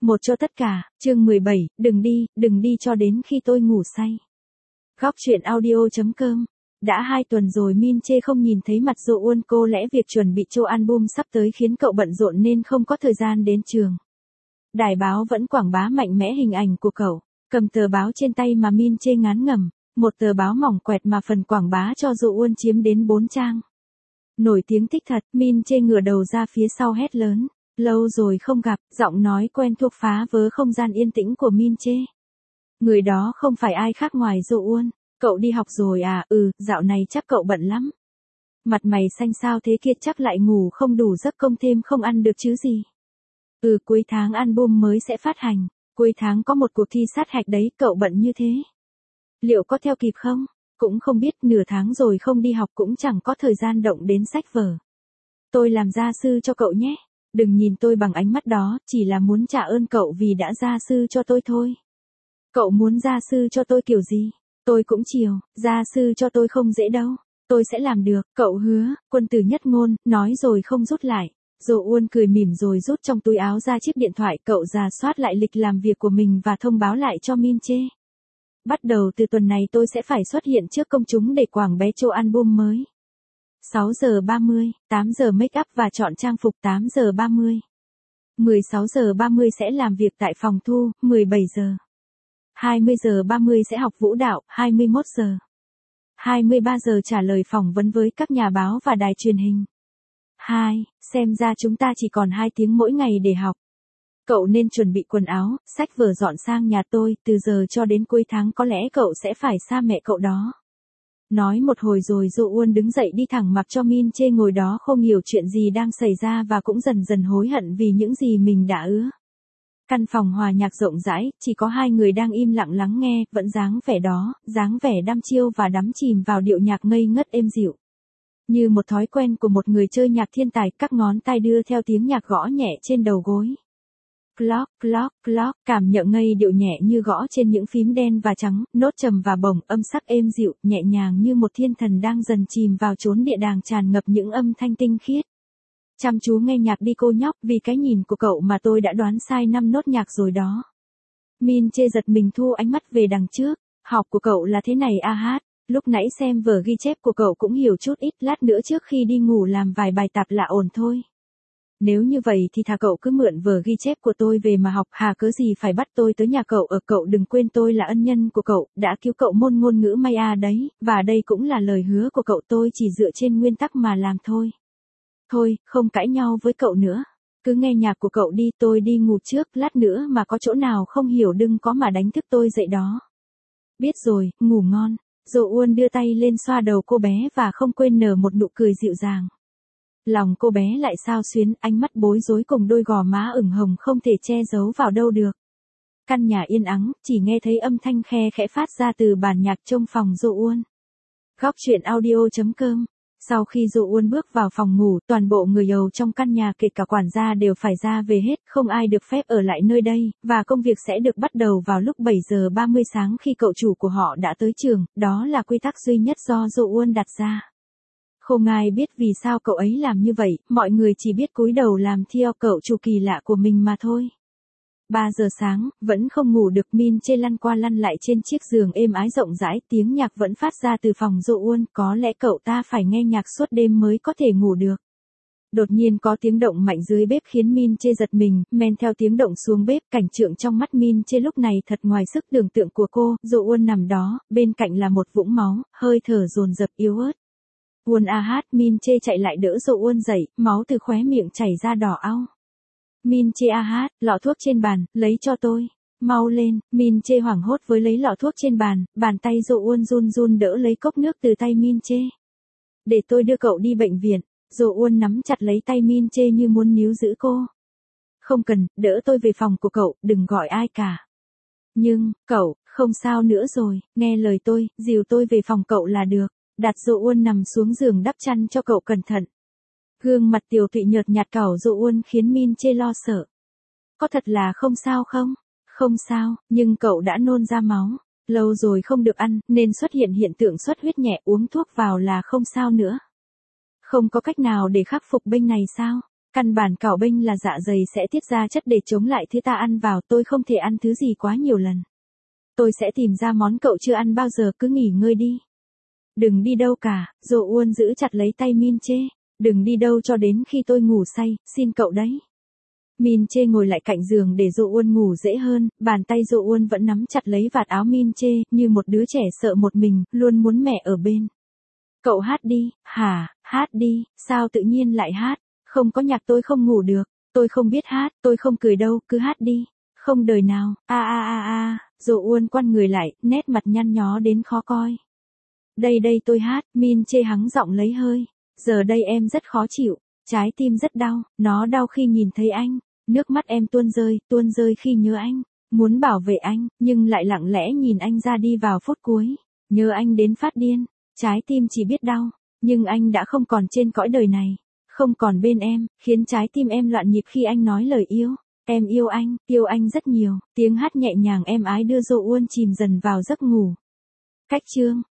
Một cho tất cả, chương 17, đừng đi cho đến khi tôi ngủ say. Góc truyện audio.com. Đã 2 tuần rồi Min Chê không nhìn thấy mặt Dụ Uôn, cô lẽ việc chuẩn bị show album sắp tới khiến cậu bận rộn nên không có thời gian đến trường. Đài báo vẫn quảng bá mạnh mẽ hình ảnh của cậu, cầm tờ báo trên tay mà Min Chê ngán ngẩm, một tờ báo mỏng quẹt mà phần quảng bá cho Dụ Uôn chiếm đến 4 trang. Nổi tiếng thích thật, Min Chê ngửa đầu ra phía sau hét lớn. Lâu rồi không gặp, giọng nói quen thuộc phá vỡ không gian yên tĩnh của Min Chê. Người đó không phải ai khác ngoài Dụ Uôn. Cậu đi học rồi à? Dạo này chắc cậu bận lắm. Mặt mày xanh xao thế kia, chắc lại ngủ không đủ giấc, công thêm không ăn được chứ gì. Cuối tháng album mới sẽ phát hành, cuối tháng có một cuộc thi sát hạch đấy, cậu bận như thế. Liệu có theo kịp không? Cũng không biết, nửa tháng rồi không đi học cũng chẳng có thời gian động đến sách vở. Tôi làm gia sư cho cậu nhé. Đừng nhìn tôi bằng ánh mắt đó, chỉ là muốn trả ơn cậu vì đã gia sư cho tôi thôi. Cậu muốn gia sư cho tôi kiểu gì? Tôi cũng chiều, gia sư cho tôi không dễ đâu. Tôi sẽ làm được, cậu hứa, quân tử nhất ngôn, nói rồi không rút lại. Dụ Uôn cười mỉm rồi rút trong túi áo ra chiếc điện thoại, cậu rà soát lại lịch làm việc của mình và thông báo lại cho Min Chê. Bắt đầu từ tuần này tôi sẽ phải xuất hiện trước công chúng để quảng bá show album mới. 6 giờ 30, 8 giờ make up và chọn trang phục 8 giờ 30. 16 giờ 30 sẽ làm việc tại phòng thu, 17 giờ. 20 giờ 30 sẽ học vũ đạo, 21 giờ. 23 giờ trả lời phỏng vấn với các nhà báo và đài truyền hình. 2. Xem ra chúng ta chỉ còn 2 tiếng mỗi ngày để học. Cậu nên chuẩn bị quần áo, sách vở dọn sang nhà tôi, từ giờ cho đến cuối tháng có lẽ cậu sẽ phải xa mẹ cậu đó. Nói một hồi rồi Dụ Uôn đứng dậy đi thẳng mặc cho Min Chê ngồi đó không hiểu chuyện gì đang xảy ra và cũng dần dần hối hận vì những gì mình đã ứa. Căn phòng hòa nhạc rộng rãi, chỉ có 2 người đang im lặng lắng nghe, vẫn dáng vẻ đó, dáng vẻ đăm chiêu và đắm chìm vào điệu nhạc ngây ngất êm dịu. Như một thói quen của một người chơi nhạc thiên tài, các ngón tay đưa theo tiếng nhạc gõ nhẹ trên đầu gối. Clock, clock, clock, cảm nhận ngây điệu nhẹ như gõ trên những phím đen và trắng, nốt trầm và bổng, âm sắc êm dịu, nhẹ nhàng như một thiên thần đang dần chìm vào chốn địa đàng tràn ngập những âm thanh tinh khiết. Chăm chú nghe nhạc đi cô nhóc, vì cái nhìn của cậu mà tôi đã đoán sai 5 nốt nhạc rồi đó. Min Chê giật mình thu ánh mắt về đằng trước, học của cậu là thế này à hát, lúc nãy xem vở ghi chép của cậu cũng hiểu chút ít, lát nữa trước khi đi ngủ làm vài bài tập là ổn thôi. Nếu như vậy thì thà cậu cứ mượn vở ghi chép của tôi về mà học, hà cớ gì phải bắt tôi tới nhà cậu ở, cậu đừng quên tôi là ân nhân của cậu, đã cứu cậu môn ngôn ngữ Maya đấy, và đây cũng là lời hứa của cậu, tôi chỉ dựa trên nguyên tắc mà làm thôi. Thôi, không cãi nhau với cậu nữa. Cứ nghe nhạc của cậu đi, tôi đi ngủ trước, lát nữa mà có chỗ nào không hiểu đừng có mà đánh thức tôi dậy đó. Biết rồi, ngủ ngon. Dụ Uôn đưa tay lên xoa đầu cô bé và không quên nở một nụ cười dịu dàng. Lòng cô bé lại xao xuyến, ánh mắt bối rối cùng đôi gò má ửng hồng không thể che giấu vào đâu được. Căn nhà yên ắng, chỉ nghe thấy âm thanh khe khẽ phát ra từ bản nhạc trong phòng Dụ Uôn. Góc truyện audio.com. Sau khi Dụ Uôn bước vào phòng ngủ, toàn bộ người hầu trong căn nhà kể cả quản gia đều phải ra về hết, không ai được phép ở lại nơi đây, và công việc sẽ được bắt đầu vào lúc 7 giờ 30 sáng khi cậu chủ của họ đã tới trường, đó là quy tắc duy nhất do Dụ Uôn đặt ra. Không ai biết vì sao cậu ấy làm như vậy, mọi người chỉ biết cúi đầu làm theo cậu chủ kỳ lạ của mình mà thôi. 3 giờ sáng, vẫn không ngủ được, Min Chê lăn qua lăn lại trên chiếc giường êm ái rộng rãi, tiếng nhạc vẫn phát ra từ phòng Dụ Uôn, có lẽ cậu ta phải nghe nhạc suốt đêm mới có thể ngủ được. Đột nhiên có tiếng động mạnh dưới bếp khiến Min Chê giật mình, men theo tiếng động xuống bếp, cảnh tượng trong mắt Min Chê lúc này thật ngoài sức tưởng tượng của cô, Dụ Uôn nằm đó, bên cạnh là một vũng máu, hơi thở dồn dập yếu ớt. Uôn a hát, Min Chê chạy lại đỡ Dụ Uôn dậy, máu từ khóe miệng chảy ra đỏ au. Min Chê a hát, lọ thuốc trên bàn, lấy cho tôi. Mau lên, Min Chê hoảng hốt với lấy lọ thuốc trên bàn, bàn tay Dụ Uôn run run đỡ lấy cốc nước từ tay Min Chê. Để tôi đưa cậu đi bệnh viện. Dụ Uôn nắm chặt lấy tay Min Chê như muốn níu giữ cô. Không cần, đỡ tôi về phòng của cậu, đừng gọi ai cả. Nhưng, cậu, không sao nữa rồi, nghe lời tôi, dìu tôi về phòng cậu là được. Đặt Dụ Uôn nằm xuống giường đắp chăn cho cậu cẩn thận. Gương mặt tiều tụy nhợt nhạt cảo Dụ Uôn khiến Min Chê lo sợ. Có thật là không sao không? Không sao, nhưng cậu đã nôn ra máu. Lâu rồi không được ăn, nên xuất hiện hiện tượng xuất huyết nhẹ, uống thuốc vào là không sao nữa. Không có cách nào để khắc phục bệnh này sao? Căn bản cảo bênh là dạ dày sẽ tiết ra chất để chống lại thứ ta ăn vào, tôi không thể ăn thứ gì quá nhiều lần. Tôi sẽ tìm ra món cậu chưa ăn bao giờ, cứ nghỉ ngơi đi. Đừng đi đâu cả, Dô Uôn giữ chặt lấy tay Min Chê. Đừng đi đâu cho đến khi tôi ngủ say, xin cậu đấy. Min Chê ngồi lại cạnh giường để Dô Uôn ngủ dễ hơn, bàn tay Dô Uôn vẫn nắm chặt lấy vạt áo Min Chê, như một đứa trẻ sợ một mình, luôn muốn mẹ ở bên. Cậu hát đi, hả, hát đi, sao tự nhiên lại hát, không có nhạc tôi không ngủ được, tôi không biết hát, tôi không cười đâu, cứ hát đi, không đời nào, Dô Uôn quăn người lại, nét mặt nhăn nhó đến khó coi. Đây tôi hát, Min Chê hắng giọng lấy hơi, giờ đây em rất khó chịu, trái tim rất đau, nó đau khi nhìn thấy anh, nước mắt em tuôn rơi khi nhớ anh, muốn bảo vệ anh, nhưng lại lặng lẽ nhìn anh ra đi vào phút cuối, nhớ anh đến phát điên, trái tim chỉ biết đau, nhưng anh đã không còn trên cõi đời này, không còn bên em, khiến trái tim em loạn nhịp khi anh nói lời yêu. Em yêu anh rất nhiều, tiếng hát nhẹ nhàng êm ái đưa Dô Uôn chìm dần vào giấc ngủ. Cách chương